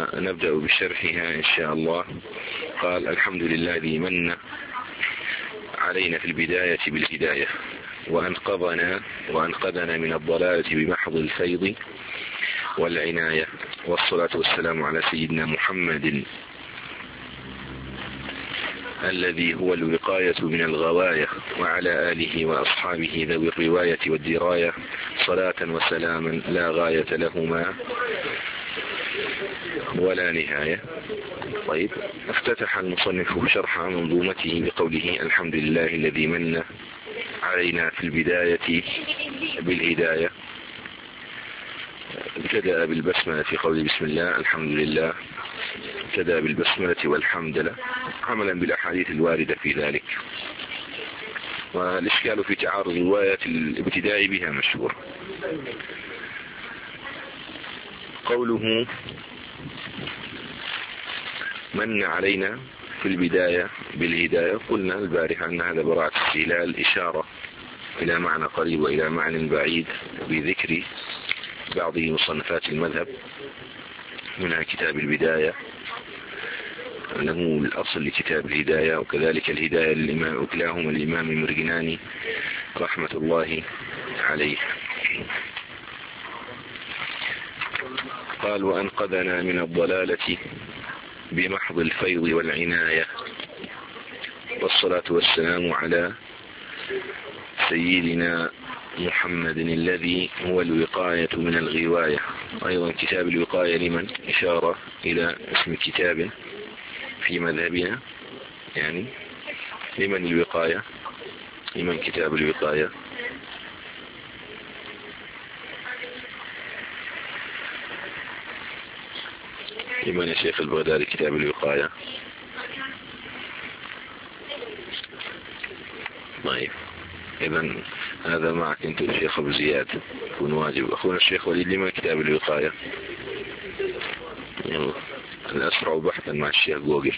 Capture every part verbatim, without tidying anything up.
ونبدأ بشرحها إن شاء الله. قال: الحمد لله الذي من علينا في البداية بالهداية وأنقذنا وأنقذنا من الضلالة بمحض الفيض والعناية، والصلاة والسلام على سيدنا محمد الذي هو الوقاية من الغواية، وعلى آله وأصحابه ذوي الرواية والدراية، صلاة وسلاما لا غاية لهما ولا نهاية. طيب، افتتح المصنف شرح منظومته بقوله: الحمد لله الذي من علينا في البداية بالهداية. ابتدأ بالبسملة في قول بسم الله الحمد لله، ابتدأ بالبسملة والحمد لله عملا بالأحاديث الواردة في ذلك، والإشكال في تعارض رواية الابتداء بها مشهور. قوله من علينا في البداية بالهداية، قلنا البارحة أن هذا براعة استهلال إشارة إلى معنى قريب وإلى معنى بعيد بذكر بعض مصنفات المذهب، منها كتاب البداية أنه الأصل لكتاب الهداية، وكذلك الهداية للإمام وكلاهما الإمام المرجناني رحمة الله عليه. قال: وأنقذنا من الضلالة بمحض الفيض والعناية، والصلاة والسلام على سيدنا محمد الذي هو الوقاية من الغواية. أيضا كتاب الوقاية لمن إشارة إلى اسم كتاب في مذهبنا، يعني لمن الوقاية، لمن كتاب الوقاية؟ لمن يا شيخ البغدادي كتاب الوقاية؟ طيب، إذن هذا معك أنت الشيخ أبو زياد، يكون واجب. أخونا الشيخ وليد لمن كتاب الوقاية؟ يلا الأسرع بحثا مع الشيخ جوجل.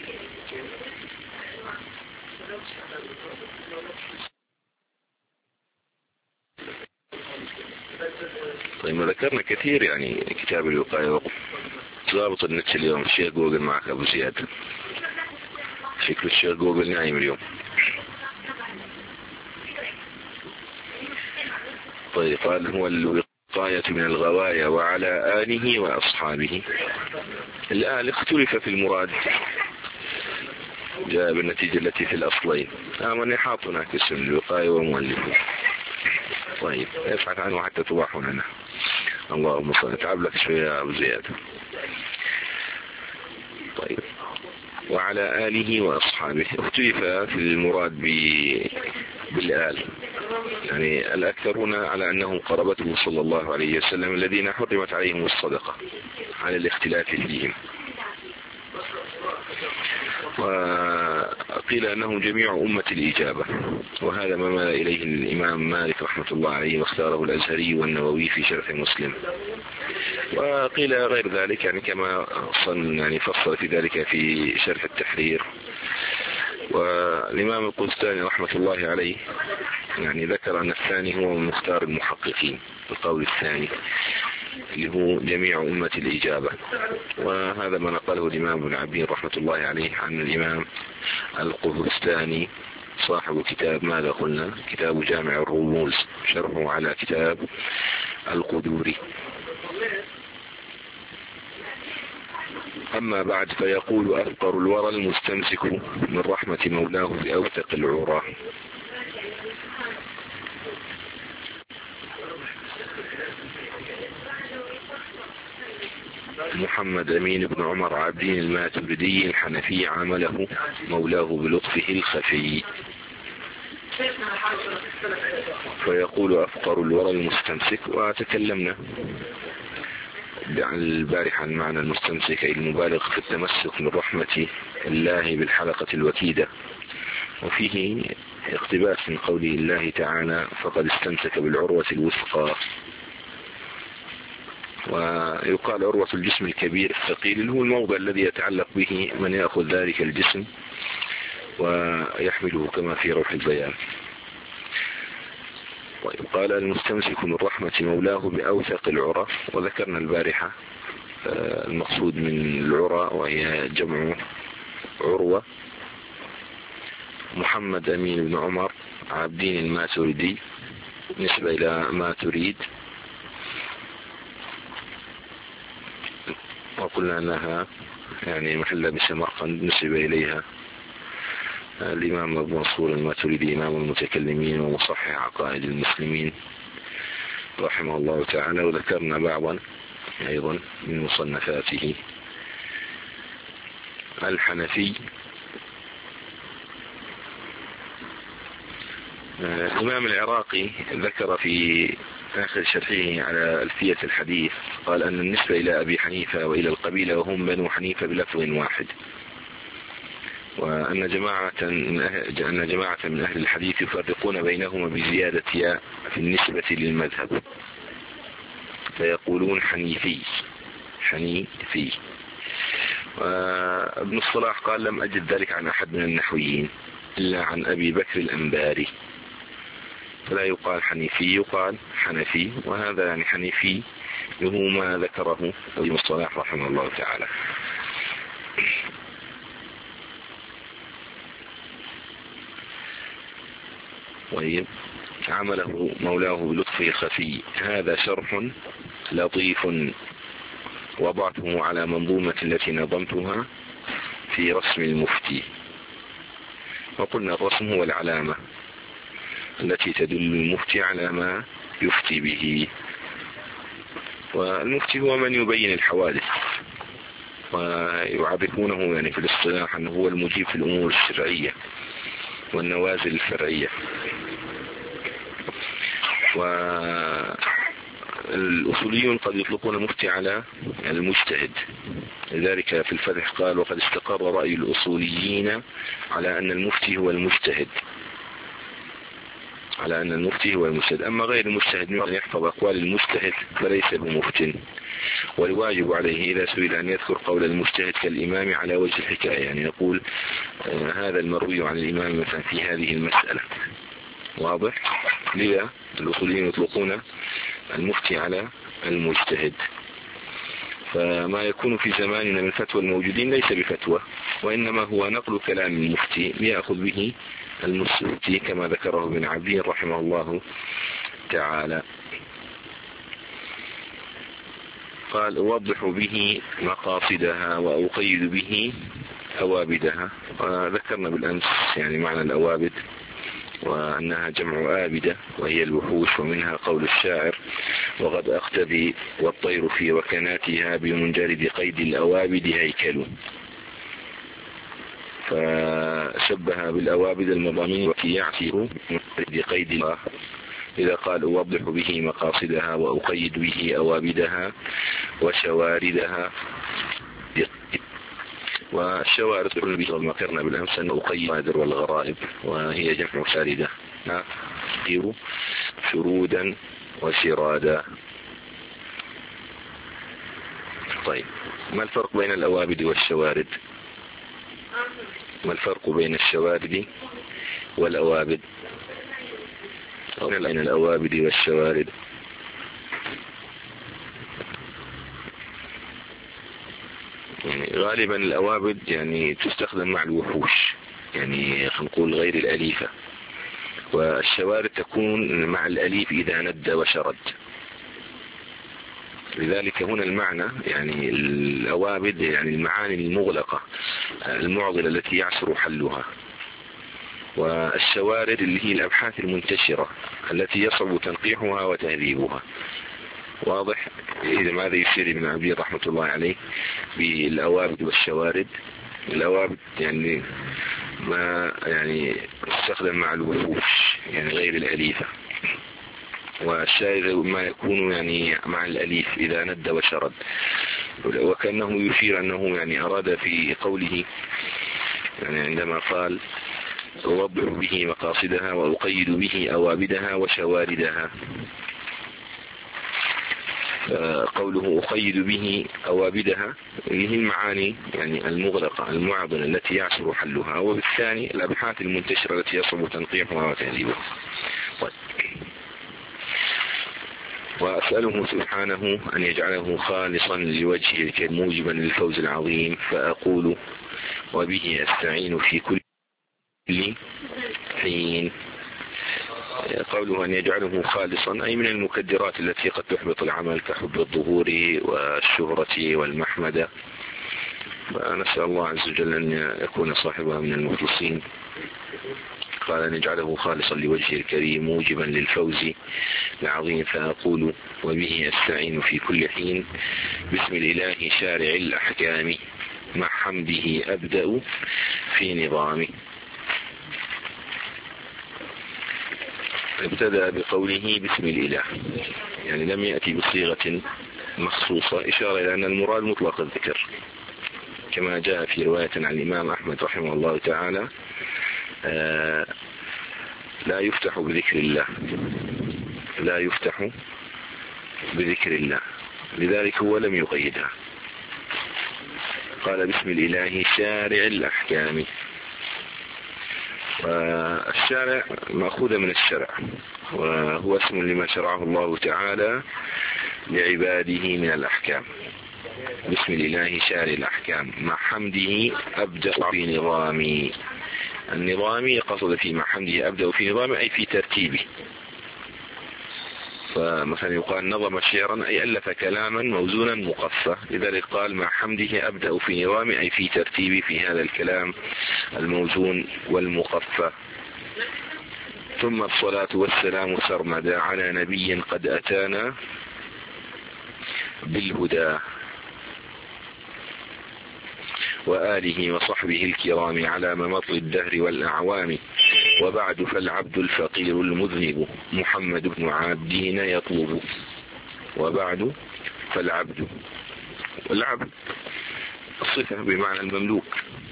طيب، ما ذكرنا كثير يعني كتاب الوقاية. ضابط النت اليوم الشيخ جوجل معك أبو زياد، شكل الشيخ جوجل نايم اليوم. طيب، قال هو الوقاية من الغواية وعلى آله وأصحابه. الآل اختلف في المراد، جاء بالنتيجة التي في الأصلين. آمن يحاط هناك اسم الوقاية ومؤلفه. طيب، ابحث عنه حتى توضح لنا. اللهم صل. تعب لك شوية يا أبو زياد. طيب، وعلى آله وأصحابه اختلف في المراد بالآل، يعني الأكثرون على أنهم قربته صلى الله عليه وسلم الذين حرمت عليهم الصدقة، على الاختلاف فيهم. وقيل أنهم جميع أمة الإجابة، وهذا ما مال إليه الإمام مالك رحمة الله عليه، واختاره الأزهري والنووي في شرح مسلم. وقيل غير ذلك، يعني كما صن يعني فصل في ذلك في شرح التحرير. والإمام القسطاني رحمة الله عليه يعني ذكر أن الثاني هو من مختار المحققين، القول الثاني اللي هو جميع أمة الإجابة. وهذا ما نقله الإمام ابن عبين رحمة الله عليه عن الإمام القسطاني صاحب كتاب ماذا قلنا كتاب جامع الرموز، شرحه على كتاب القدوري. أما بعد، فيقول: أفقر الورى المستمسك من رحمة مولاه بأوثق العرى. محمد أمين بن عمر عبدين الماتريدي الحنفي عمله مولاه بلطفه الخفي. فيقول: أفقر الورى المستمسك. وتكلمنا البارحة عن معنى المستمسك أي المبالغ في التمسك من رحمة الله بالحلقة الوكيدة، وفيه اقتباس من قول الله تعالى: فقد استمسك بالعروة الوثقى. ويقال عروة الجسم الكبير الثقيل اللي هو الموضع الذي يتعلق به من يأخذ ذلك الجسم ويحمله كما في روح البيان. طيب، قال: المستمسك من رحمة مولاه بأوثق العرى. وذكرنا البارحة المقصود من العرى وهي جمع عروة. محمد أمين بن عمر عابدين الماتريدي نسبة إلى ما تريد، وقلنا أنها يعني محلة بسمرقند نسب إليها الإمام أبو منصور الماتريدي إمام المتكلمين ومصحح عقائد المسلمين رحمه الله تعالى. وذكرنا بعضا أيضا من مصنفاته. الحنفي الإمام العراقي ذكر في آخر شرحه على ألفية الحديث قال أن النسبة إلى أبي حنيفة وإلى القبيلة وهم بنو حنيفة بلفظ واحد، وأن جماعة أن جماعة من أهل الحديث يفرقون بينهما بزيادة ياء في النسبة للمذهب فيقولون حنيفي حنيفي. وابن الصلاح قال لم أجد ذلك عن أحد من النحويين إلا عن أبي بكر الأنباري، فلا يقال حنيفي يقال حنفي، وهذا يعني حنيفي له ما ذكره ابن الصلاح رحمه الله تعالى. طيب، عمله مولاه بلطفه الخفي. هذا شرح لطيف وضعته على منظومة التي نظمتها في رسم المفتي. وقلنا الرسم هو العلامة التي تدل المفتي على ما يفتي به، والمفتي هو من يبين الحوادث، ويعرفونه يعني في الاصطلاح أنه هو المجيب في الأمور الشرعية والنوازل الفرعية. والأصوليون قد يطلقون المفتي على المجتهد، لذلك في الفتح قال وقد استقر رأي الأصوليين على أن المفتي هو المجتهد على أن المفتي هو المجتهد أما غير المجتهد من يحفظ أقوال المجتهد فليس بمفتن، والواجب عليه إذا سئل أن يذكر قول المجتهد كالإمام على وجه الحكاية، يعني يقول آه هذا المروي عن الإمام مثلا في هذه المسألة. واضح؟ لذا الأصوليين يطلقون المفتي على المجتهد. فما يكون في زماننا من فتوى الموجودين ليس بفتوى، وإنما هو نقل كلام المفتي يأخذ به المفتي كما ذكره ابن عبدين رحمه الله تعالى. قال أوضح به مقاصدها وأقيد به أوابدها. وذكرنا بالأمس يعني معنى الأوابد وأنها جمع آبدة وهي الوحوش، ومنها قول الشاعر وقد أقتدي والطير في وكناتها بمنجرد قيد الأوابد هيكل، فشبه بالأوابد المضامين وكي يعثر من قيد الله. إذا قال أوضح به مقاصدها وأقيد به أوابدها وشواردها. والشوارد كما ذكرنا بالأمس أن أقيد والغرائب وهي جمع شاردة نقر شرودا وشرادا. طيب، ما الفرق بين الأوابد والشوارد؟ ما الفرق بين الشوارد والأوابد؟ بين الأوابد والشوارد يعني غالبا الأوابد يعني تستخدم مع الوحوش، يعني نقول غير الأليفة، والشوارد تكون مع الأليف إذا ند وشرد. لذلك هنا المعنى يعني الأوابد يعني المعاني المغلقة المعضلة التي يعسر حلها، والشوارد اللي هي الأبحاث المنتشرة التي يصعب تنقيحها وتهذيبها. واضح؟ إذا ماذا يشير ابن عبدين رحمة الله عليه بالأوابد والشوارد؟ الأوابد يعني ما يعني تستخدم مع الوحوش يعني غير الأليفة، والشارد ما يكون يعني مع الأليف إذا ند وشرد. وكأنه يشير أنه يعني أراد في قوله يعني عندما قال أوضح به مقاصدها وأقيد به أوابدها وشواردها، قوله أقيد به أوابدها هي المعاني يعني المغلقة المعضلة التي يعسر حلها، وبالثاني الأبحاث المنتشرة التي يصعب تنقيحها وتهذيبها. طيب. وأسأله سبحانه أن يجعله خالصا لوجهه موجبا للفوز العظيم، فأقول وبه أستعين في كل حين. قوله أن يجعله خالصا أي من المكدرات التي قد تحبط العمل كحب الظهور والشهرة والمحمدة، فنسأل الله عز وجل أن يكون صاحبها من المخلصين. قال أن يجعله خالصا لوجهه الكريم موجبا للفوز العظيم، فأقول وبه أستعين في كل حين بسم الإله شارع الأحكام مع حمده أبدأ في نظامه. ابتدأ بقوله بسم الإله، يعني لم يأتي بصيغة مخصوصة، إشارة إلى أن المراد مطلق الذكر، كما جاء في رواية عن الإمام أحمد رحمه الله تعالى آه لا يفتح بذكر الله، لا يفتح بذكر الله، لذلك هو لم يقيدها، قال بسم الإله شارع الأحكام. والشارع مأخوذ من الشرع، وهو اسم لما شرعه الله تعالى لعباده من الأحكام. بسم الإله شارع الأحكام مع حمده أبدأ في نظامي. النظامي قصد في مع حمده أبدأ في نظامي أي في ترتيبه، فمثلا يقال نظم شعرا أي ألف كلاما موزونا مقفى، لذلك قال مع حمده أبدأ في نظامي أي في ترتيبي في هذا الكلام الموزون والمقفى. ثم الصلاة والسلام سرمدا على نبي قد أتانا بالهدى وآله وصحبه الكرام على ممر الدهر والأعوام. وبعد فالعبد الفقير المذنب محمد بن عابدين يطلب. وبعد فالعبد، والعبد الصفة بمعنى المملوك.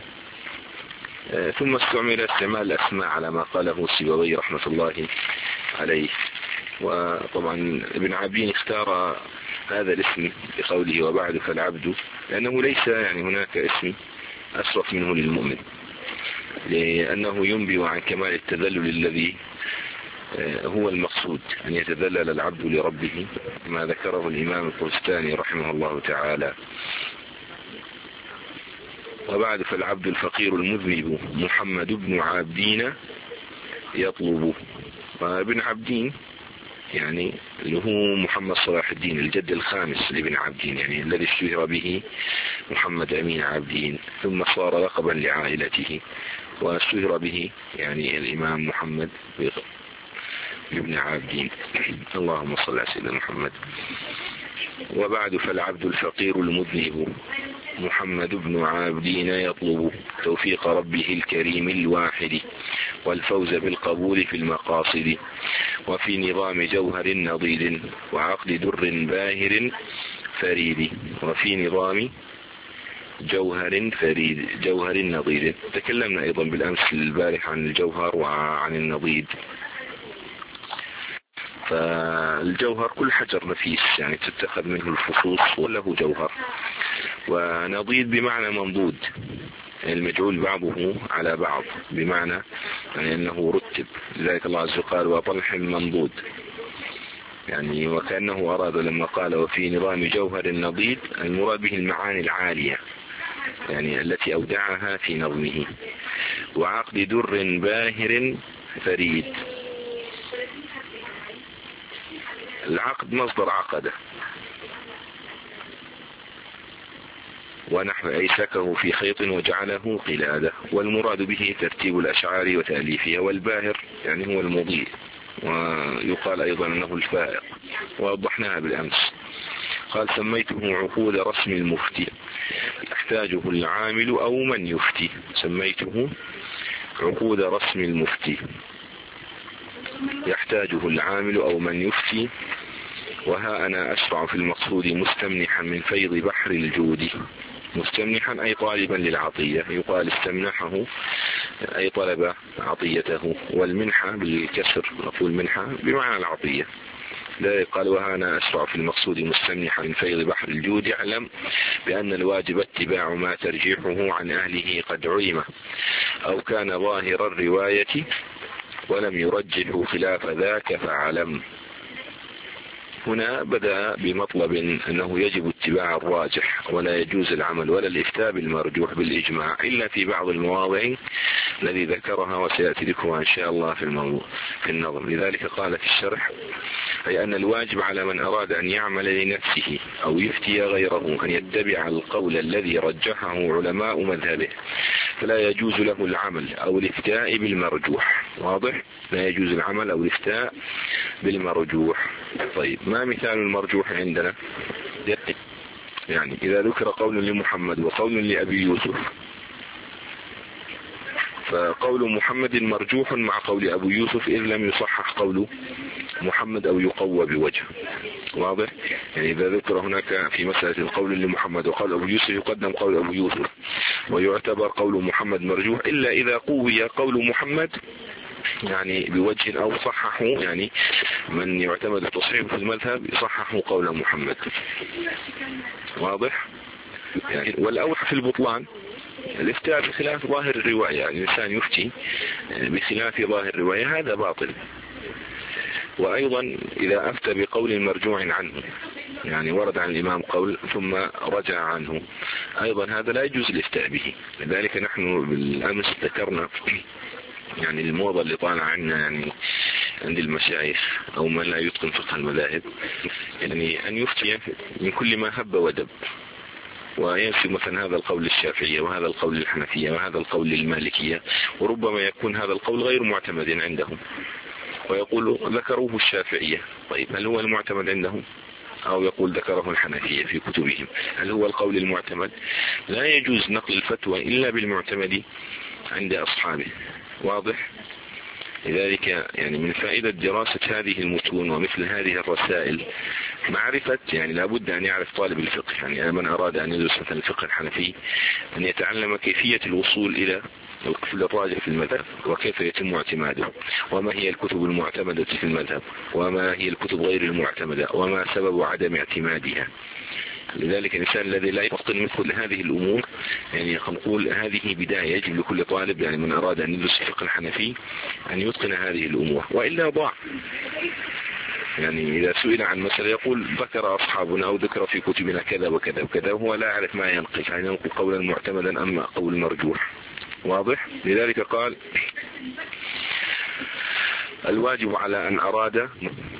ثم استعمل استعمال الأسماء على ما قاله السيبوي رحمة الله عليه. وطبعا ابن عابدين اختار هذا الاسم بقوله وبعد فالعبد، لأنه ليس يعني هناك اسم أشرف منه للمؤمن، لأنه ينبئ عن كمال التذلل الذي هو المقصود، أن يتذلل العبد لربه، ما ذكره الإمام القرستاني رحمه الله تعالى. وبعد فالعبد الفقير المذنب محمد بن عابدين يطلب. وابن عابدين يعني اللي هو محمد صلاح الدين الجد الخامس لابن عابدين، يعني الذي اشتهر به محمد أمين عابدين، ثم صار لقبا لعائلته، واشتهر به يعني الإمام محمد بن عابدين. اللهم صل على سيدنا محمد. وبعد فالعبد الفقير المذنب محمد بن عابدين يطلب توفيق ربه الكريم الواحد والفوز بالقبول في المقاصد. وفي نظام جوهر نضيد وعقد در باهر فريد. وفي نظام جوهر فريد جوهر نضيد. تكلمنا أيضا بالأمس البارح عن الجوهر وعن النضيد. فالجوهر كل حجر نفيس يعني تتخذ منه الفصوص وله جوهر. ونضيد بمعنى منضود، المجعول بعضه على بعض، بمعنى يعني أنه رتب، لذلك الله عز وجل قال وطلح منضود، يعني وكأنه أراد لما قال وفي نظام جوهر نضيد المراد به المعاني العالية يعني التي أودعها في نظمه. وعقد در باهر فريد. العقد مصدر عقده، ونحو أيسكه في خيط وجعله قلادة، والمراد به ترتيب الأشعار وتأليفها. والباهر يعني هو المضيء، ويقال أيضا أنه الفائق، ووضحناها بالأمس. قال سميته عقود رسم المفتي يحتاجه العامل أو من يفتي. سميته عقود رسم المفتي يحتاجه العامل أو من يفتي. وها أنا أشرع في المقصود مستمنحا من فيض بحر الجود. مستمنحا أي طالبا للعطية، يقال استمنحه أي طلب عطيته. والمنحة بالكسر نقول منحة بمعنى العطية. لا قال وها أنا أشرع في المقصود مستمنحا من فيض بحر الجود. يعلم بأن الواجب اتباع ما ترجيحه عن أهله قد علم أو كان ظاهر الرواية ولم يرجح خلاف ذاك فعلم. هنا بدأ بمطلب أنه يجب اتباع الراجح ولا يجوز العمل ولا الإفتاء بالمرجوح بالإجماع إلا في بعض المواضع الذي ذكرها وسيأتي ذكرها إن شاء الله في الموضوع في النظم. لذلك قال في الشرح: أي أن الواجب على من أراد أن يعمل لنفسه أو يفتي غيره أن يتبع القول الذي رجحه علماء مذهبه، فلا يجوز له العمل أو الإفتاء بالمرجوح. واضح؟ لا يجوز العمل أو الإفتاء بالمرجوح. طيب، ما مثال المرجوح عندنا؟ يعني إذا ذكر قول لمحمد وقول لأبي يوسف، فقول محمد مرجوح مع قول أبو يوسف إذ لم يصحح قول محمد أو يقوى بوجه. واضح؟ يعني إذا ذكر هناك في مسألة القول لمحمد وقال أبو يوسف يقدم قول أبو يوسف ويعتبر قول محمد مرجوح إلا إذا قوي قول محمد يعني بوجه أو صححه، يعني من يعتمد التصحيح في المذهب يصحح قول محمد. واضح؟ يعني والأوحى في البطلان الافتاء بخلاف ظاهر الرواية، يعني الإنسان يفتي بخلاف ظاهر الرواية، هذا باطل. وأيضا إذا أفتى بقول مرجوع عنه، يعني ورد عن الإمام قول ثم رجع عنه، أيضا هذا لا يجوز الافتاء به. لذلك نحن بالأمس ذكرنا يعني الموضة اللي طالع عنا يعني عند المشايخ أو من لا يتقن فقه المذاهب، يعني أن يفتي من كل ما هب ودب، وينسب مثلا هذا القول للشافعية وهذا القول للحنفية وهذا القول للمالكية، وربما يكون هذا القول غير معتمد عندهم، ويقول ذكروه الشافعية. طيب، هل هو المعتمد عندهم؟ أو يقول ذكره الحنفية في كتبهم، هل هو القول المعتمد؟ لا يجوز نقل الفتوى إلا بالمعتمد عند أصحابه. واضح؟ لذلك يعني من فائدة دراسة هذه المتون ومثل هذه الرسائل معرفة، يعني لابد أن يعرف طالب الفقه، يعني من أراد أن يدرس مثلا الفقه الحنفي أن يتعلم كيفية الوصول إلى القول الراجح في المذهب وكيف يتم اعتماده، وما هي الكتب المعتمدة في المذهب وما هي الكتب غير المعتمدة وما سبب عدم اعتمادها. لذلك الإنسان الذي لا يتقن مثل هذه الأمور، يعني نقول هذه بداية يجب لكل طالب يعني من أراد أن يدرس الفقه الحنفي أن يتقن هذه الأمور، وإلا ضاع. يعني إذا سئل عن مسألة يقول ذكر أصحابنا أو ذكر في كتبنا كذا وكذا وكذا، وهو لا يعرف ما ينقل، يعني ينقل قولا معتمدا أما قول مرجوح. واضح؟ لذلك قال: الواجب على أن أراد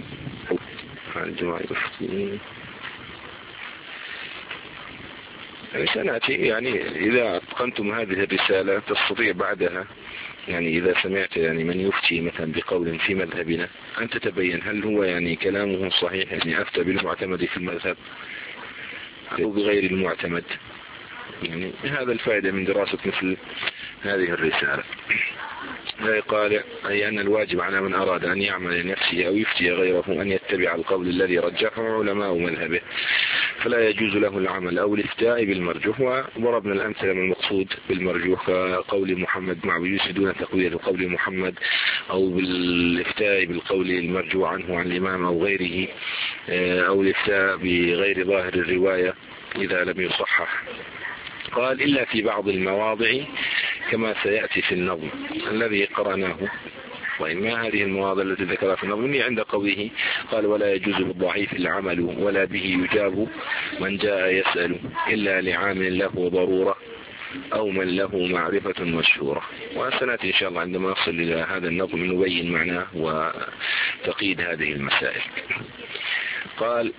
يعني سنأتي، يعني إذا أتقنتم هذه الرسالة تستطيع بعدها، يعني إذا سمعت يعني من يفتي مثلا بقول في مذهبنا أن تتبين هل هو يعني كلامه صحيح، يعني أفتى بالمعتمد في المذهب أو بغير المعتمد. يعني هذا الفائدة من دراسة مثل هذه الرسالة. قال: أي أن الواجب على من أراد أن يعمل لنفسه أو يفتي غيره أن يتبع القول الذي رجحه علماء مذهبه، فلا يجوز له العمل أو الافتاء بالمرجوح. وضربنا الأمثلة من المقصود بالمرجوح كقول محمد مع يوسف دون تقوية قول محمد، أو بالافتاء بالقول المرجوع عنه عن الإمام أو غيره، أو الافتاء بغير ظاهر الرواية إذا لم يصحح. قال: إلا في بعض المواضع كما سيأتي في النظم الذي قرأناه. وإما هذه المواضع التي ذكرها في النظم عند قوله قال: ولا يجوز بالضعيف العمل ولا به يجاب من جاء يسأل إلا لعامل له ضرورة أو من له معرفة مشهورة. وسنأتي إن شاء الله عندما نصل إلى هذا النظم نبين معناه وتقييد هذه المسائل. قال: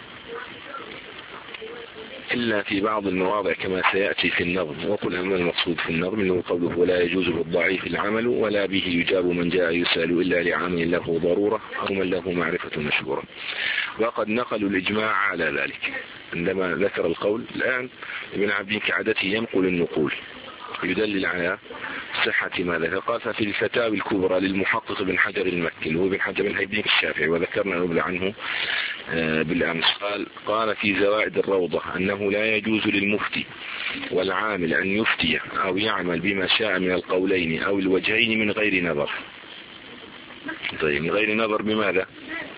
إلا في بعض المواضع كما سيأتي في النظم. وقل أما المقصود في النظم إنه قوله: ولا يجوز بالضعيف العمل ولا به يجاب من جاء يسأل إلا لعامل له ضرورة أو من له معرفة مشهورة. وقد نقلوا الإجماع على ذلك عندما ذكر القول. الآن ابن عبدين كعادته ينقل النقول يدلل على صحة ما ذكر. قال: ففي الفتاوى الكبرى للمحقق بن حجر المكي وهو بن حجر بن هيبين الشافعي، وذكرنا نبذ عنه بالأمس، قال قال في زوائد الروضة أنه لا يجوز للمفتي والعامل أن يفتي أو يعمل بما شاء من القولين أو الوجهين من غير نظر. طيب، من غير نظر بماذا؟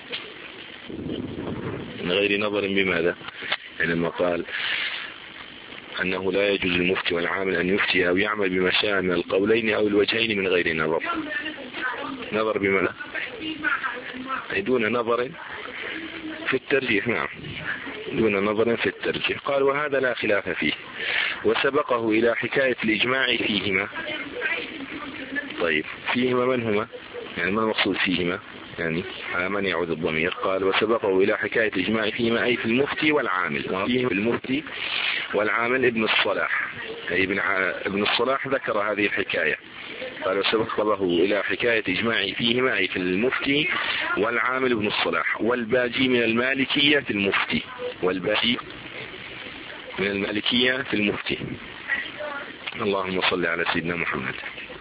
من غير نظر بماذا؟ يعني لما قال أنه لا يجوز للمفتي والعامل أن يفتي أو يعمل بما شاء من القولين أو الوجهين من غير نظر. نظر بماذا؟ دون نظر في الترجيح، نعم، دون نظر في الترجيح. قال وهذا لا خلاف فيه، وسبقه إلى حكاية الإجماع فيهما. طيب فيهما من هما؟ يعني ما المقصود فيهما؟ يعني على من يعود الضمير؟ قال وسبقه إلى حكاية الإجماع فيهما أي في المفتي والعامل. وفيه المفتي والعامل ابن الصلاح، أي ابن, ابن الصلاح ذكر هذه الحكاية. قال وسبقه إلى حكاية إجماع فيهما أي في المفتي والعامل ابن الصلاح. والباجي من المالكية في المفتي، والباجي من المالكية في المفتي. اللهم صل على سيدنا محمد.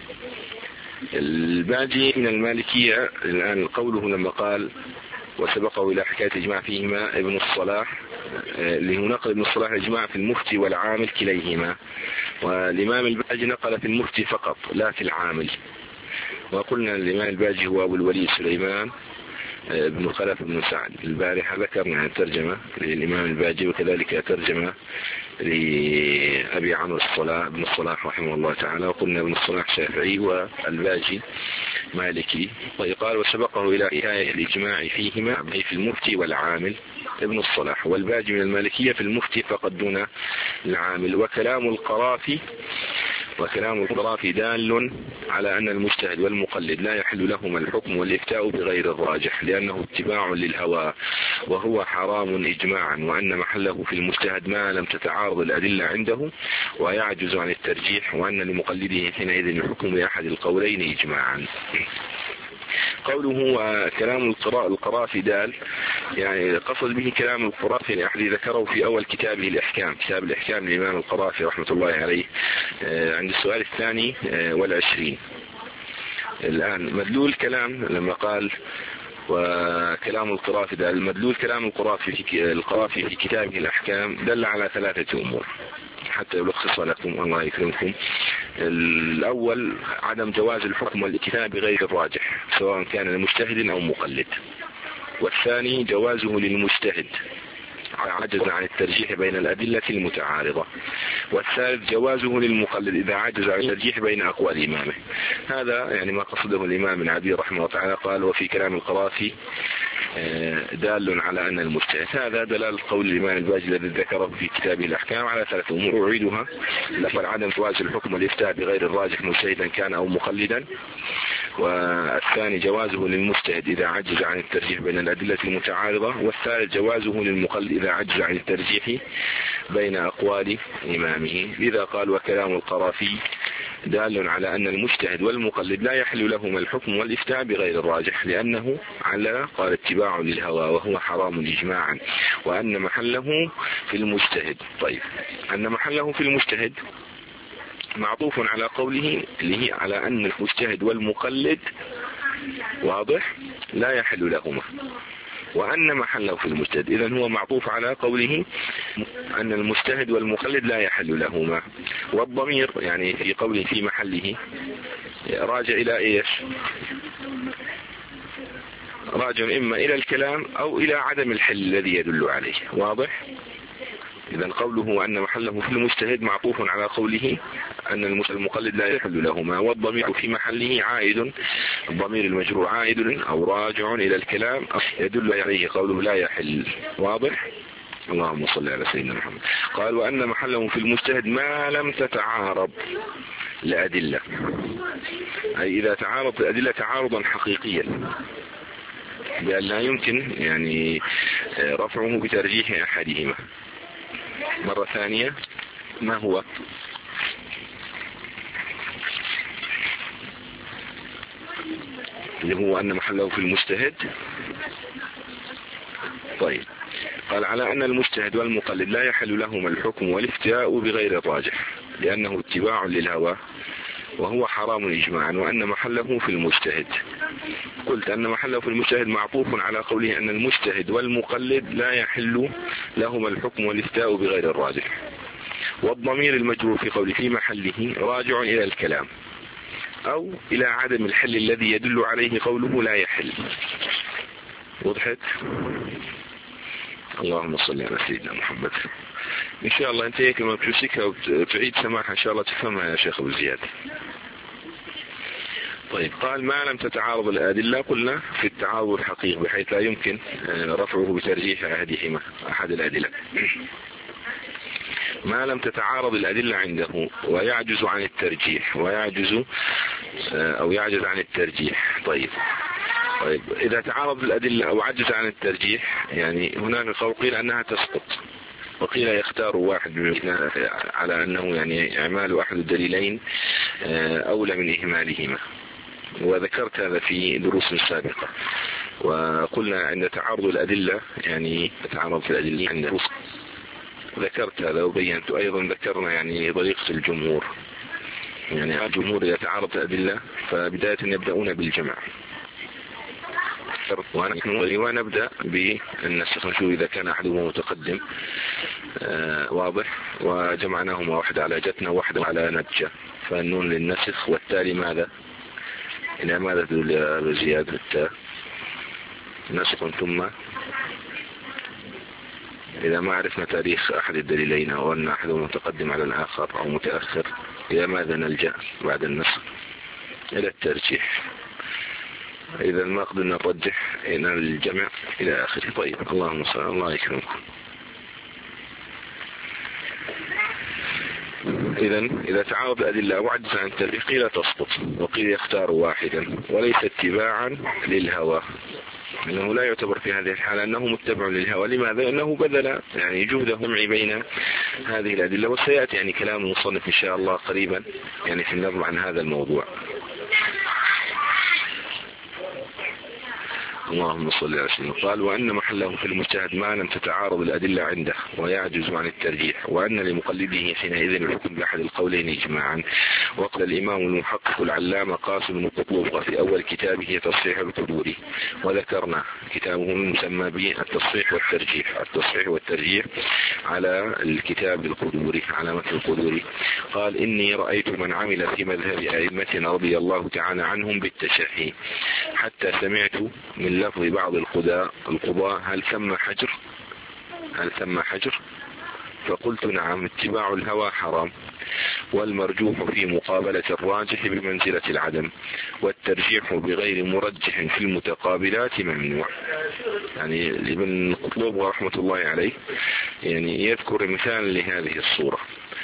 الباجي من المالكية الآن قوله لما قال وسبقه إلى حكاية إجماع فيهما ابن الصلاح، اللي هو نقل ابن الصلاح الإجماع في المفتي والعامل كليهما، والإمام الباجي نقل في المفتي فقط لا في العامل. وقلنا الإمام الباجي هو أبو الوليد سليمان ابن خلف بن سعد. البارحة ذكرنا عن ترجمة للإمام الباجي، وكذلك ترجمة لأبي عمرو الصلاح بن الصلاح رحمه الله تعالى. وقلنا ابن الصلاح شافعي والباجي مالكي. وقال وسبقه إلى حكاية الإجماع فيهما أي في المفتي والعامل ابن الصلاح. والباجي من المالكية في المفتي فقد دون العامل. وكلام القرافي وكلام القرافي دال على أن المجتهد والمقلد لا يحل لهما الحكم والإفتاء بغير الراجح، لأنه اتباع للهوى وهو حرام إجماعا، وأن محله في المجتهد ما لم تتعارض الأدلة عنده ويعجز عن الترجيح، وأن لمقلده حينئذ الحكم بأحد القولين إجماعا. قوله كلام القرافي دال، يعني قصد به كلام القرافي الذي ذكره في أول كتابه الإحكام، كتاب الإحكام للإمام القرافي رحمة الله عليه، عند السؤال الثاني والعشرين. الآن مدلول كلام لما قال وكلام القرافي دال، مدلول كلام القرافي في القرافي في كتابه الأحكام دل على ثلاثة أمور حتى يلخص لكم الله يكرمكم. الأول عدم جواز الحكم والاكتفاء بغير الراجح سواء كان لمجتهد أو مقلد. والثاني جوازه للمجتهد عجز عن الترجيح بين الأدلة المتعارضة. والثالث جوازه للمقلد إذا عجز عن الترجيح بين أقوال إمامه. هذا يعني ما قصده الإمام العبير رحمه الله تعالى. قال وفي كلام القرافي دال على أن المجتهد. هذا دلالة قول الإمام الباجي الذي ذكره في كتابه الأحكام على ثلاث أمور أعيدها. الأول عدم جواز الحكم والإفتاء بغير الراجح مجتهدا كان أو مقلدا. والثاني جوازه للمجتهد إذا عجز عن الترجيح بين الأدلة المتعارضة. والثالث جوازه للمقلد إذا عجز عن الترجيح بين أقوال إمامه. إذا قال وكلام القرافي دال على أن المجتهد والمقلد لا يحل لهما الحكم والإفتاء بغير الراجح، لأنه على قال اتباع للهوى وهو حرام إجماعا، وأن محله في المجتهد. طيب أن محله في المجتهد معطوف على قوله اللي هي على أن المجتهد والمقلد واضح لا يحل لهما، وأن محله في المجتهد. إذن هو معطوف على قوله أن المجتهد والمقلد لا يحل لهما. والضمير يعني في قوله في محله راجع إلى إيش؟ راجع إما إلى الكلام أو إلى عدم الحل الذي يدل عليه. واضح؟ إذن قوله أن محله في المجتهد معطوف على قوله أن المقلد لا يحل لهما. والضمير في محله عائد، الضمير المجرور عائد أو راجع إلى الكلام أو يدل عليه قوله لا يحل. واضح؟ اللهم صل على سيدنا محمد. قال وأن محله في المجتهد ما لم تتعارض الأدلة، أي إذا تعارض الأدلة تعارضا حقيقيا بأن لا يمكن يعني رفعه بترجيح أحدهما. مرة ثانية ما هو؟ اللي هو أن محله في المجتهد. طيب قال على أن المجتهد والمقلد لا يحل لهما الحكم والافتاء بغير الراجح لأنه اتباع للهوى وهو حرام إجماعا، وأن محله في المجتهد. قلت أن محله في المجتهد معطوف على قوله أن المجتهد والمقلد لا يحل لهما الحكم والافتاء بغير الراجح. والضمير المجرور في قوله في محله راجع إلى الكلام أو إلى عدم الحل الذي يدل عليه قوله لا يحل. وضحت؟ اللهم صل على سيدنا محمد. إن شاء الله أنت هيك لما تمسكها وتعيد سماعها إن شاء الله تفهمها يا شيخ أبو زياد. طيب طيب قال ما لم تتعارض الأدلة قلنا في التعارض الحقيقي بحيث لا يمكن رفعه بترجيح أحدهما أحد الأدلة. ما لم تتعارض الأدلة عنده ويعجز عن الترجيح ويعجز أو يعجز عن الترجيح. طيب طيب إذا تعارض الأدلة أو عجز عن الترجيح يعني هناك قول قيل أنها تسقط وقيل يختار واحد على أنه يعني إعمال أحد الدليلين أولى من إهمالهما، وذكرت هذا في دروس سابقة. وقلنا عند تعارض الأدلة يعني تعارض في الأدلة عند ذكرت هذا وبينت أيضا ذكرنا يعني طريقة الجمهور. يعني الجمهور إذا تعارض الأدلة فبداية يبدأون بالجمع ونبدأ بالنسخ نشوف إذا كان أحدهما متقدم آه واضح وجمعناهما واحد على جتنا واحد على نتجة فالنون للنسخ والتالي ماذا إلى ماذا تدل زيادة التاء نسخ ثم إذا ما عرفنا تاريخ أحد الدليلين أو أن أحدهما متقدم على الآخر أو متأخر إلى ماذا نلجأ بعد النسخ إلى الترجيح. إذا ما قدرنا نرجح إلى الجمع إلى آخره. طيب اللهم صل الله يكرمكم. إذا إذا تعارض الأدلة وعجز عن الترجيح قيل تسقط وقيل يختار واحدا وليس اتباعا للهوى، لأنه لا يعتبر في هذه الحالة أنه متبع للهوى. لماذا؟ لأنه بذل يعني جهده جمع بين هذه الأدلة، وسيأتي يعني كلام المصنف إن شاء الله قريبا يعني في النظر عن هذا الموضوع. اللهم صل على سيدنا. قال وأن محله في المجتهد ما لم تتعارض الأدلة عنده ويعجز عن الترجيح، وأن لمقلده حينئذ الحكم بأحد القولين إجماعا. وقال الإمام المحقق العلامة قاسم بن قطلوب في أول كتابه تصحيح القدوري، وذكرنا كتابه المسمى بالتصحيح والترجيح التصحيح والترجيح على الكتاب القدوري على متن القدوري. قال إني رأيت من عمل في مذهب أئمتنا رضي الله تعالى عنهم بالتشحي حتى سمعت من لفظ بعض القضاء القضاء هل ثم حجر هل ثم حجر فقلت نعم اتباع الهوى حرام، والمرجوح في مقابلة الراجح بمنزلة العدم، والترجيح بغير مرجح في المتقابلات ممنوع. يعني ابن قطلوب رحمة الله عليه يعني يذكر مثال لهذه الصورة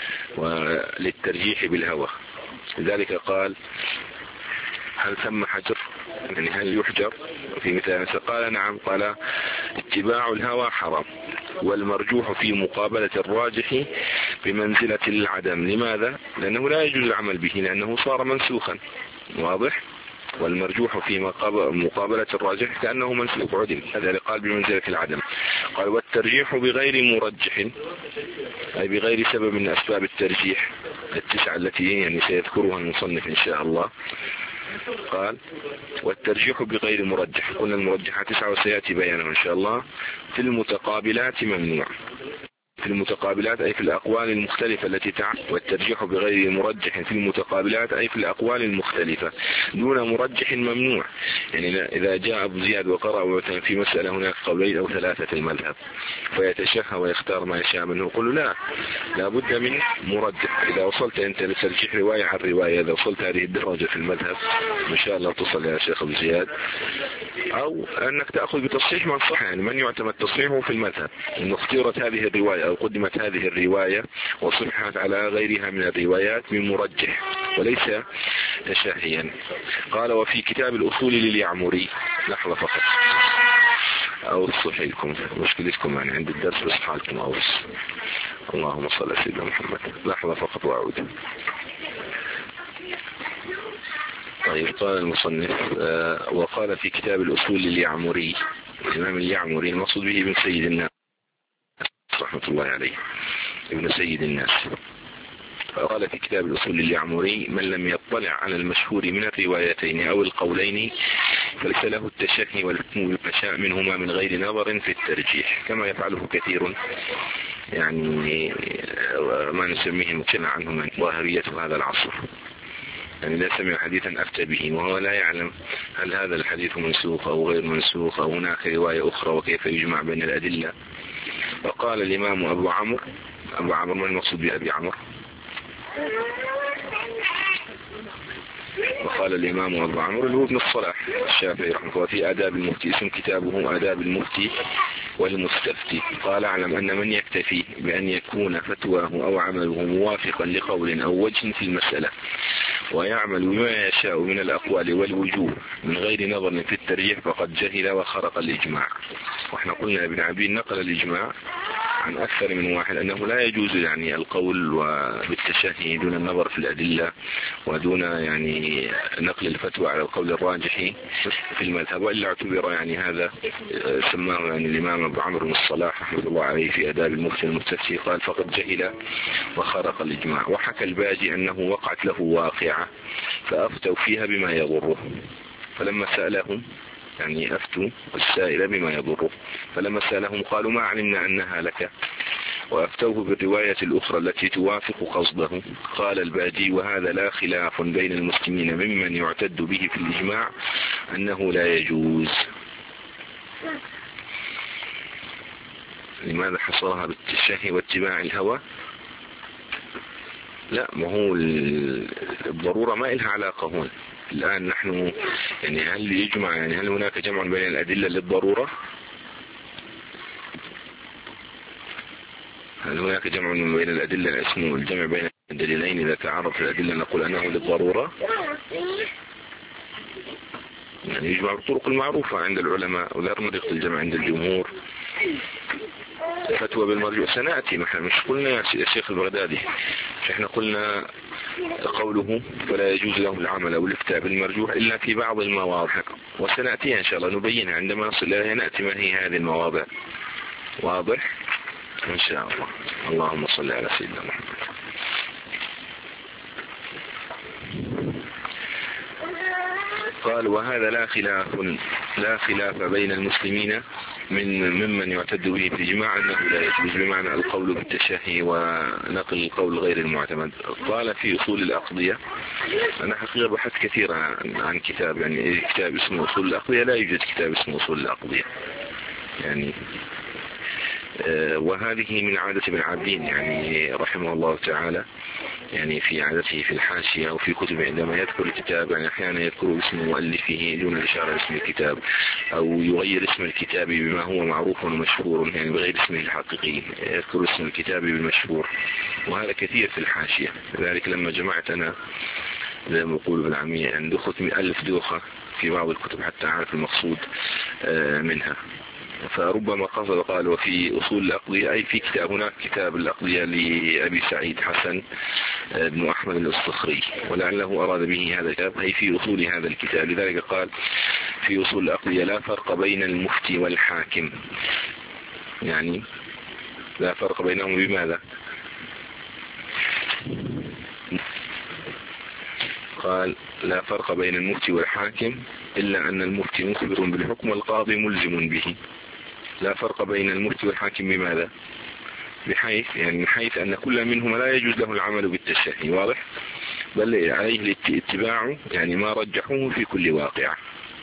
وللترجيح بالهوى. لذلك قال هل ثم حجر يعني هل يحجر في مثال؟ قال نعم. قال اتباع الهوى حرام، والمرجوح في مقابلة الراجح بمنزلة العدم. لماذا؟ لأنه لا يجوز العمل به لأنه صار منسوخا. واضح؟ والمرجوح في مقابلة الراجح كأنه منسوخ عدم، هذا قال بمنزلة العدم. قال والترجيح بغير مرجح أي بغير سبب من أسباب الترجيح التسعة التي يعني سيذكرها المصنف إن شاء الله. قال والترجيح بغير مرجح، قلنا المرجحات تسعة وسيأتي بيانه إن شاء الله. في المتقابلات ممنوع، في المتقابلات أي في الأقوال المختلفة التي تعد. والترجيح بغير مرجح في المتقابلات أي في الأقوال المختلفة دون مرجح ممنوع. يعني إذا جاء أبو زياد وقرأ في مسألة هناك قولين أو ثلاثة في المذهب فيتشهى ويختار ما يشاء منه، يقول لا لا بد من مرجح. إذا وصلت أنت لترجيح رواية عن رواية، إذا وصلت هذه الدرجة في المذهب إن شاء الله تصل يا شيخ أبو زياد، أو أنك تأخذ بتصحيح من صح. يعني من يعتمد تصحيحه في المذهب إنه اختيرت هذه الرواية أو قدمت هذه الرواية وصححت على غيرها من الروايات من مرجح وليس تشهيا. قال وفي كتاب الأصول لليعمري لحظة فقط أو صحيحكم مشكلتكم يعني عند الدرس بس حالكم أوس. اللهم صل على سيدنا محمد. لحظة فقط وأعود. طيب قال المصنف آه وقال في كتاب الأصول لليعمري، الإمام اليعمري المقصود به ابن سيد الناس رحمة الله عليه، ابن سيد الناس. فقال في كتاب الأصول لليعمري من لم يطلع على المشهور من الروايتين أو القولين فليس له التشهي والحكم بما شاء منهما من غير نظر في الترجيح، كما يفعله كثير يعني ما نسميه مجتمع عنه من ظاهرية هذا العصر. يعني لا سمع حديثا أفتى به وهو لا يعلم هل هذا الحديث منسوخ أو غير منسوخ أو هناك رواية أخرى وكيف يجمع بين الأدلة. فقال الإمام أبو عمرو أبو عمرو من المقصود بأبي عمرو؟ وقال الإمام أبو عمرو اللي هو ابن الصلاح الشافعي رحمه الله في آداب المفتي، اسم كتابه آداب المفتي والمستفتي، قال اعلم أن من يكتفي بأن يكون فتواه أو عمله موافقا لقول أو وجه في المسألة ويعمل بما يشاء من الأقوال والوجوه من غير نظر في الترجيح فقد جهل وخرق الإجماع. واحنا قلنا ابن عبيد نقل الإجماع عن أكثر من واحد أنه لا يجوز يعني القول بالتشهي دون النظر في الأدلة ودون يعني نقل الفتوى على القول الراجح في المذهب، وإلا اعتبر يعني هذا سماه يعني الإمام أبو عمرو بن الصلاح رحمه الله عليه في آداب المفتي المستفتي قال فقد جهل وخرق الإجماع. وحكى الباجي أنه وقعت له واقعة فأفتوا فيها بما يضره، فلما سألهم يعني أفتوا السائل بما يضره، فلما سألهم قالوا ما علمنا أنها لك، وأفتوه بالرواية الأخرى التي توافق قصده. قال الباجي وهذا لا خلاف بين المسلمين ممن يعتد به في الإجماع أنه لا يجوز. لماذا حصرها بالتشهي واتباع الهوى؟ لا، ما هو الضرورة ما إلها علاقة هون. الآن نحن يعني هل يجمع يعني هل هناك جمع بين الأدلة للضرورة؟ هل هناك جمع بين الأدلة اسمه الجمع بين الدليلين إذا تعارضت الأدلة نقول أنه للضرورة؟ يعني يجمع بالطرق المعروفة عند العلماء ولا طريقة الجمع عند الجمهور. فتوى بالمرجوع سنأتي، ما مش قلنا يا شيخ البغدادي احنا قلنا قوله فلا يجوز له العمل او الافتاء بالمرجوح الا في بعض المواضع، وسنأتي ان شاء الله نبينها عندما نصل اليها نأتي ما هي هذه المواضع. واضح ان شاء الله. اللهم صل على سيدنا محمد. قال وهذا لا خلاف لا خلاف بين المسلمين من ممن يعتد به في الإجماع أنه لا يجوز بمعنى القول بالتشهي ونقل القول غير المعتمد. قال في أصول الأقضية، أنا حقيقة بحث كثير عن كتاب يعني كتاب اسمه أصول الأقضية، لا يوجد كتاب اسمه أصول الأقضية يعني، وهذه من عادة ابن عابدين يعني رحمه الله تعالى، يعني في عادته في الحاشية أو في كتب عندما يذكر الكتاب يعني أحيانا يذكر اسم مؤلفه دون الإشارة اسم الكتاب، أو يغير اسم الكتاب بما هو معروف ومشهور يعني بغير اسمه الحقيقي، يذكر اسم الكتاب بالمشهور، وهذا كثير في الحاشية. لذلك لما جمعت أنا زي ما يقول بالعامية أن دخلت من ألف دوخة في بعض الكتب حتى أعرف المقصود منها، فربما قصد قال وفي أصول الأقضية أي في كتاب هناك كتاب الأقضية لأبي سعيد حسن بن أحمد الصخري، ولعله أراد به هذا الكتاب أي في أصول هذا الكتاب. لذلك قال في أصول الأقضية لا فرق بين المفتي والحاكم، يعني لا فرق بينهم بماذا؟ قال لا فرق بين المفتي والحاكم إلا أن المفتي مخبر بالحكم والقاضي ملزم به. لا فرق بين المفتي والحاكم بماذا؟ بحيث يعني من حيث أن كل منهما لا يجوز له العمل بالتشهي، واضح؟ بل عليه الاتباع يعني ما رجحوه في كل واقع،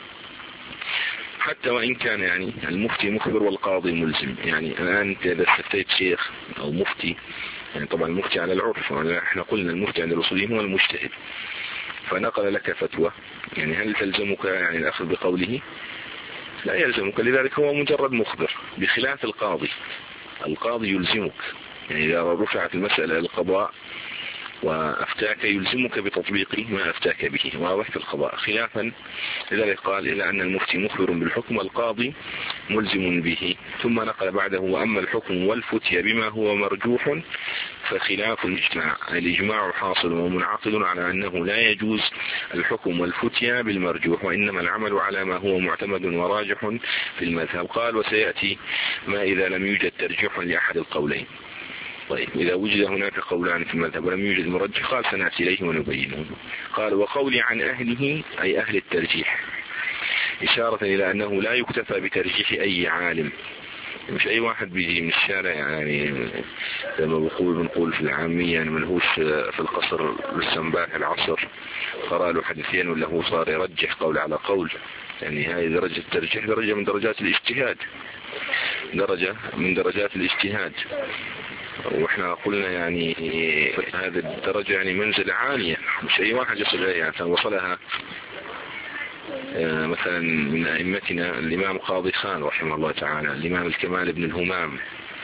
حتى وإن كان يعني المفتي مخبر والقاضي ملزم. يعني الآن إذا استفتيت شيخ أو مفتي، يعني طبعا المفتي على العرف، احنا قلنا المفتي عند الأصوليين هو المجتهد، فنقل لك فتوى، يعني هل تلزمك يعني الأخذ بقوله؟ لا يلزمك، لذلك هو مجرد مخبر، بخلاف القاضي. القاضي يلزمك، يعني إذا رفعت المسألة للقضاء وأفتاك يلزمك بتطبيق ما أفتاك به، واضح في القضاء خلافا. لذلك قال إلا أن المفتي مخبر بالحكم والقاضي ملزم به، ثم نقل بعده وأما الحكم والفتيا بما هو مرجوح فخلاف الإجماع. الإجماع حاصل ومنعقد على أنه لا يجوز الحكم والفتيا بالمرجوح، وإنما العمل على ما هو معتمد وراجح في المذهب. قال وسيأتي ما إذا لم يوجد ترجيح لأحد القولين. طيب إذا وجد هناك قولان في المذهب ولم يوجد مرجح قال سنأتي إليه ونبينه. قال وقولي عن أهله أي أهل الترجيح، إشارة إلى أنه لا يكتفى بترجيح أي عالم، مش أي واحد بيجي من الشارع يعني لما بقول بنقول في العامية يعني ملهوش في القصر للسنباح العصر قرأ له حديثين ولا هو صار يرجح قول على قول. يعني هذه درجة الترجيح درجة من درجات الاجتهاد، درجة من درجات الاجتهاد، واحنا قلنا يعني هذه الدرجة يعني منزلة عالية، مش أي واحد يصل إليها. وصلها مثلا من أئمتنا الإمام قاضي خان رحمه الله تعالى، الإمام الكمال بن الهمام،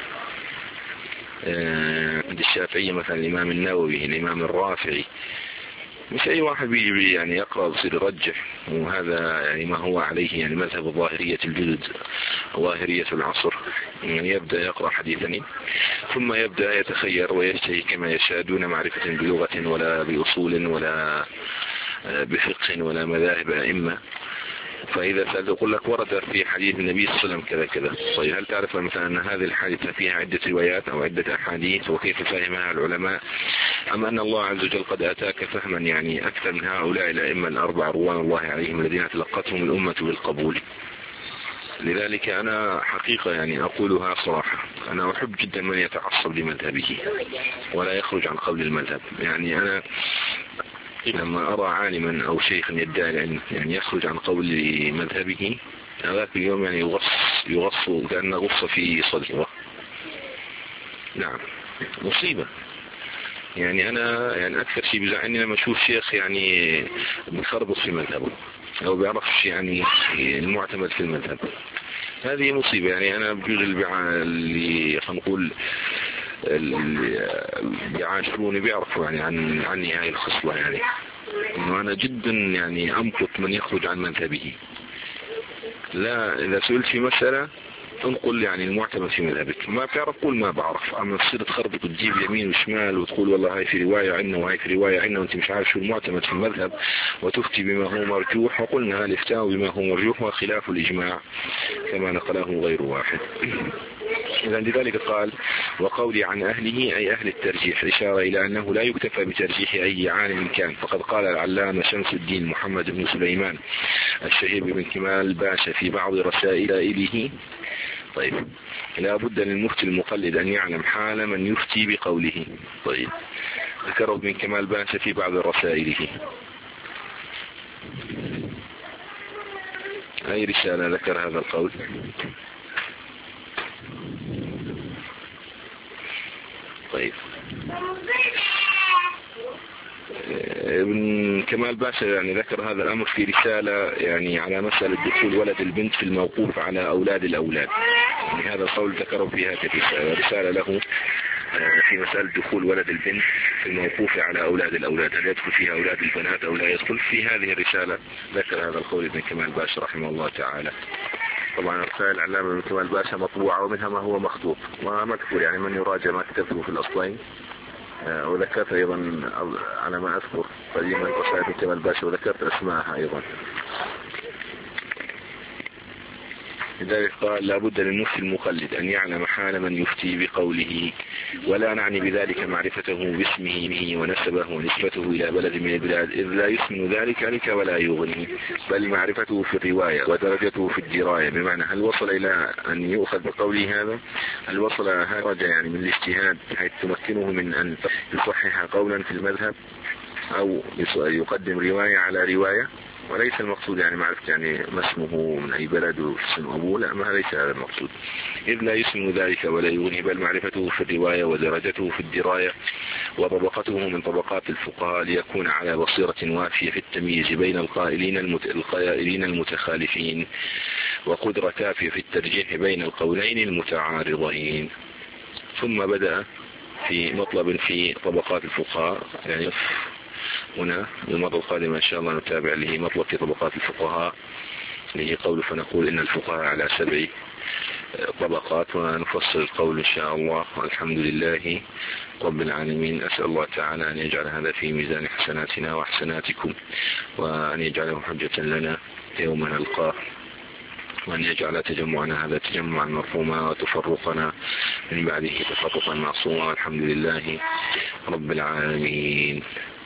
عند الشافعية مثلا الإمام النووي، الإمام الرافعي. مش أي واحد بيجي يعني يقرأ ويصير يرجح، وهذا يعني ما هو عليه يعني مذهب ظاهرية الجدد، ظاهرية العصر. يعني يبدأ يقرأ حديثا ثم يبدأ يتخير ويجتهي كما يشاء دون معرفة بلغة ولا بأصول ولا بفقه ولا مذاهب أئمة. فإذا سألت يقول لك ورد في حديث النبي صلى الله عليه وسلم كذا كذا. طيب هل تعرف مثلا أن هذه الحادثة فيها عدة روايات أو عدة أحاديث وكيف فهمها العلماء؟ أما أن الله عز وجل قد أتاك فهما يعني أكثر من هؤلاء الأئمة الأربعة رضوان الله عليهم الذين تلقتهم الأمة بالقبول. لذلك أنا حقيقة يعني أقولها صراحة، أنا أحب جدا من يتعصب لمذهبه ولا يخرج عن قول المذهب. يعني أنا لما أرى عالما أو شيخا يدعي العلم يعني يخرج عن قول مذهبه، هذاك اليوم يعني يغص يغص كأنه غص في صدره. نعم مصيبة. يعني أنا يعني أكثر شيء بيزعلني لما أشوف شيخ يعني بيخربط في مذهبه أو بيعرفش يعني المعتمد في المذهب. هذه مصيبة. يعني أنا بجوز اللي خلينا نقول اللي بيعاشروني بيعرفوا يعني عن عني هاي الخصلة، يعني إنه أنا جدا يعني أمقت من يخرج عن مذهبه. لا، إذا سئلت في مسألة تنقل يعني المعتمد في مذهبك، ما بتعرف قول ما بعرف. أما تصير تخربط وتجيب يمين وشمال وتقول والله هاي في رواية عنا وهاي في رواية عنا وانت مش عارف شو المعتمد في المذهب وتفتي بما هو مرجوح. وقلنا الافتاء بما هو مرجوح وخلاف الإجماع كما نقله غير واحد. إذن لذلك قال وقولي عن أهله أي أهل الترجيح، إشارة إلى أنه لا يكتفى بترجيح أي عالم كان. فقد قال العلامة شمس الدين محمد بن سليمان الشهير بن كمال باشا في بعض رسائله: طيب لا بد للمفتي المقلد أن يعلم حال من يفتي بقوله. طيب ذكره ابن كمال باشا في بعض رسائله. أي رسالة ذكر هذا القول؟ طيب ابن كمال باشا يعني ذكر هذا الأمر في رسالة يعني على مسألة دخول ولد البنت في الموقوف على أولاد الأولاد. يعني هذا القول ذكره في هذه الرسالة، رسالة له في مسألة دخول ولد البنت في الموقوف على أولاد الأولاد، هل يدخل فيها أولاد البنات أو لا يدخل. في هذه الرسالة ذكر هذا القول ابن كمال باشا رحمه الله تعالى. طبعا رسائل العلامة ابن كمال باشا مطبوعة ومنها ما هو مخطوط ومكتوب، يعني من يراجع ما كتبته في الأصلين. وذكرت أيضا على ما أذكر قديما رسائل ابن كمال باشا وذكرت أسماءها أيضا. لذلك قال لا بد للمفتي المقلد أن يعلم حال من يفتي بقوله، ولا نعني بذلك معرفته باسمه ونسبه ونسبته إلى بلد من البلاد، إذ لا يسمن ذلك لك ولا يغني، بل معرفته في الرواية ودرجته في الدراية. بمعنى هل وصل إلى أن يؤخذ بقوله هذا، هل وصل هذا يعني من الاجتهاد حيث تمكنه من أن يصحح قولا في المذهب أو يقدم رواية على رواية. وليس المقصود يعني معرفة يعني ما اسمه من أي بلد واسم أبوه، لا، ما ليس هذا المقصود. إذ لا يسمن ذلك ولا يغني، بل معرفته في الرواية ودرجته في الدراية وطبقته من طبقات الفقهاء ليكون على بصيرة وافية في التمييز بين القائلين المت... القائلين المتخالفين، وقدرة كافية في الترجيح بين القولين المتعارضين. ثم بدأ في مطلب في طبقات الفقهاء، يعني هنا المرة القادمة إن شاء الله نتابع له مطلب في طبقات الفقهاء اللي هي قول فنقول إن الفقهاء على سبع طبقات، ونفصل القول إن شاء الله. والحمد لله رب العالمين. أسأل الله تعالى أن يجعل هذا في ميزان حسناتنا وحسناتكم، وأن يجعله حجة لنا يوم نلقاه، وأن يجعل تجمعنا هذا تجمعا مرحوما وتفرقنا من بعده تفرقا معصوما. والحمد لله رب العالمين.